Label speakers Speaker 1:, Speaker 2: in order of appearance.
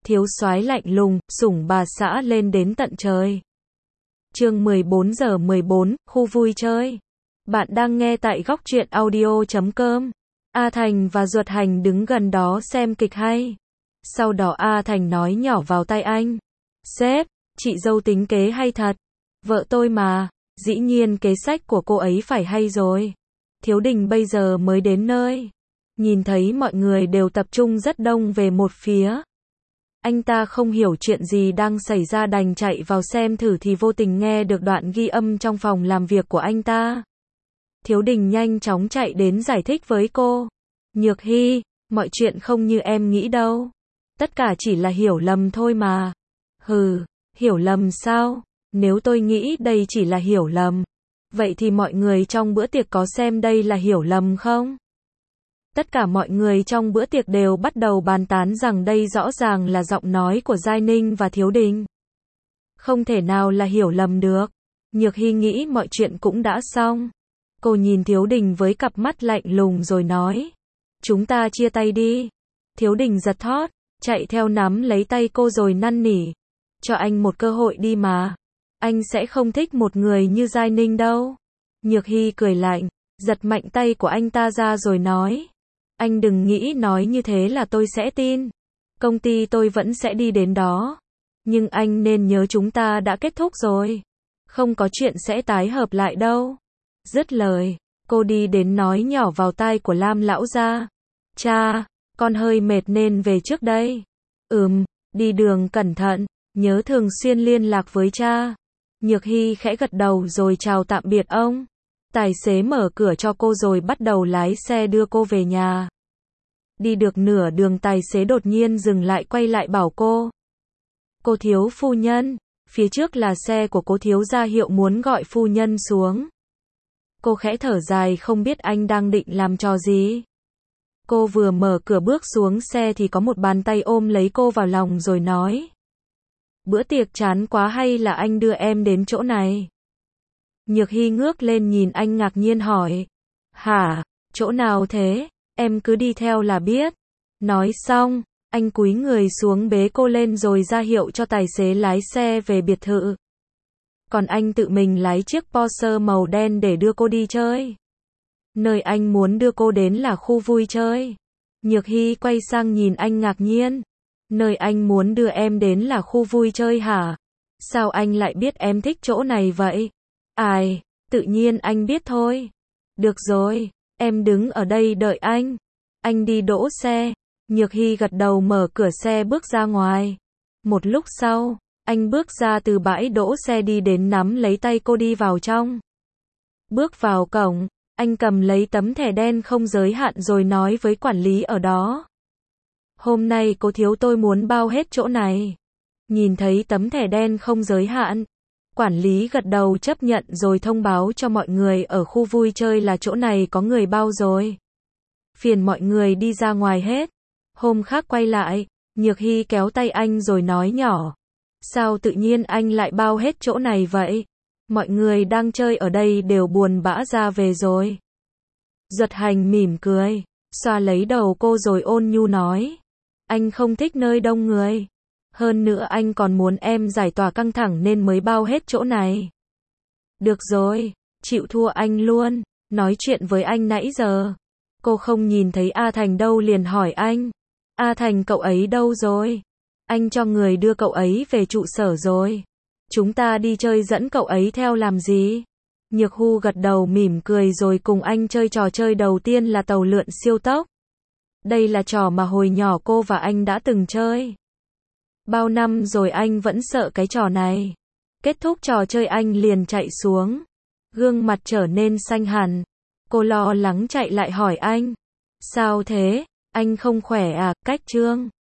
Speaker 1: thiếu soái lạnh lùng, sủng bà xã lên đến tận trời. Chương 14:14, khu vui chơi. Bạn đang nghe tại góc truyện audio.com. A Thành và Duật Hành đứng gần đó xem kịch hay. Sau đó A Thành nói nhỏ vào tai anh. Sếp, chị dâu tính kế hay thật. Vợ tôi mà, dĩ nhiên kế sách của cô ấy phải hay rồi. Thiếu Đình bây giờ mới đến nơi. Nhìn thấy mọi người đều tập trung rất đông về một phía. Anh ta không hiểu chuyện gì đang xảy ra đành chạy vào xem thử thì vô tình nghe được đoạn ghi âm trong phòng làm việc của anh ta. Thiếu Đình nhanh chóng chạy đến giải thích với cô. Nhược Hy, mọi chuyện không như em nghĩ đâu. Tất cả chỉ là hiểu lầm thôi mà. Hừ, hiểu lầm sao? Nếu tôi nghĩ đây chỉ là hiểu lầm, vậy thì mọi người trong bữa tiệc có xem đây là hiểu lầm không? Tất cả mọi người trong bữa tiệc đều bắt đầu bàn tán rằng đây rõ ràng là giọng nói của Giai Ninh và Thiếu Đình. Không thể nào là hiểu lầm được. Nhược Hy nghĩ mọi chuyện cũng đã xong. Cô nhìn Thiếu Đình với cặp mắt lạnh lùng rồi nói. Chúng ta chia tay đi. Thiếu Đình giật thót, chạy theo nắm lấy tay cô rồi năn nỉ. Cho anh một cơ hội đi mà. Anh sẽ không thích một người như Giai Ninh đâu. Nhược Hy cười lạnh, giật mạnh tay của anh ta ra rồi nói. Anh đừng nghĩ nói như thế là tôi sẽ tin. Công ty tôi vẫn sẽ đi đến đó. Nhưng anh nên nhớ chúng ta đã kết thúc rồi. Không có chuyện sẽ tái hợp lại đâu. Dứt lời, cô đi đến nói nhỏ vào tai của Lam lão gia. Cha, con hơi mệt nên về trước đây. Đi đường cẩn thận, nhớ thường xuyên liên lạc với cha. Nhược Hy khẽ gật đầu rồi chào tạm biệt ông. Tài xế mở cửa cho cô rồi bắt đầu lái xe đưa cô về nhà. Đi được nửa đường tài xế đột nhiên dừng lại quay lại bảo cô. Cô thiếu phu nhân, phía trước là xe của cô thiếu ra hiệu muốn gọi phu nhân xuống. Cô khẽ thở dài không biết anh đang định làm trò gì. Cô vừa mở cửa bước xuống xe thì có một bàn tay ôm lấy cô vào lòng rồi nói. Bữa tiệc chán quá hay là anh đưa em đến chỗ này? Nhược Hy ngước lên nhìn anh ngạc nhiên hỏi. Hả, chỗ nào thế? Em cứ đi theo là biết. Nói xong, anh cúi người xuống bế cô lên rồi ra hiệu cho tài xế lái xe về biệt thự. Còn anh tự mình lái chiếc Porsche màu đen để đưa cô đi chơi. Nơi anh muốn đưa cô đến là khu vui chơi. Nhược Hy quay sang nhìn anh ngạc nhiên. Nơi anh muốn đưa em đến là khu vui chơi hả? Sao anh lại biết em thích chỗ này vậy? Ai, tự nhiên anh biết thôi. Được rồi, em đứng ở đây đợi anh. Anh đi đỗ xe. Nhược Hy gật đầu mở cửa xe bước ra ngoài. Một lúc sau, anh bước ra từ bãi đỗ xe đi đến nắm lấy tay cô đi vào trong. Bước vào cổng, anh cầm lấy tấm thẻ đen không giới hạn rồi nói với quản lý ở đó. Hôm nay cô thiếu tôi muốn bao hết chỗ này. Nhìn thấy tấm thẻ đen không giới hạn, quản lý gật đầu chấp nhận rồi thông báo cho mọi người ở khu vui chơi là chỗ này có người bao rồi. Phiền mọi người đi ra ngoài hết. Hôm khác quay lại, Nhược Hy kéo tay anh rồi nói nhỏ. Sao tự nhiên anh lại bao hết chỗ này vậy? Mọi người đang chơi ở đây đều buồn bã ra về rồi. Duật Hành mỉm cười, xoa lấy đầu cô rồi ôn nhu nói. Anh không thích nơi đông người. Hơn nữa anh còn muốn em giải tỏa căng thẳng nên mới bao hết chỗ này. Được rồi, chịu thua anh luôn. Nói chuyện với anh nãy giờ. Cô không nhìn thấy A Thành đâu liền hỏi anh. A Thành cậu ấy đâu rồi? Anh cho người đưa cậu ấy về trụ sở rồi. Chúng ta đi chơi dẫn cậu ấy theo làm gì? Nhược Hy gật đầu mỉm cười rồi cùng anh chơi trò chơi đầu tiên là tàu lượn siêu tốc. Đây là trò mà hồi nhỏ cô và anh đã từng chơi. Bao năm rồi anh vẫn sợ cái trò này. Kết thúc trò chơi anh liền chạy xuống. Gương mặt trở nên xanh hẳn. Cô lo lắng chạy lại hỏi anh. Sao thế? Anh không khỏe à? Cách Trương.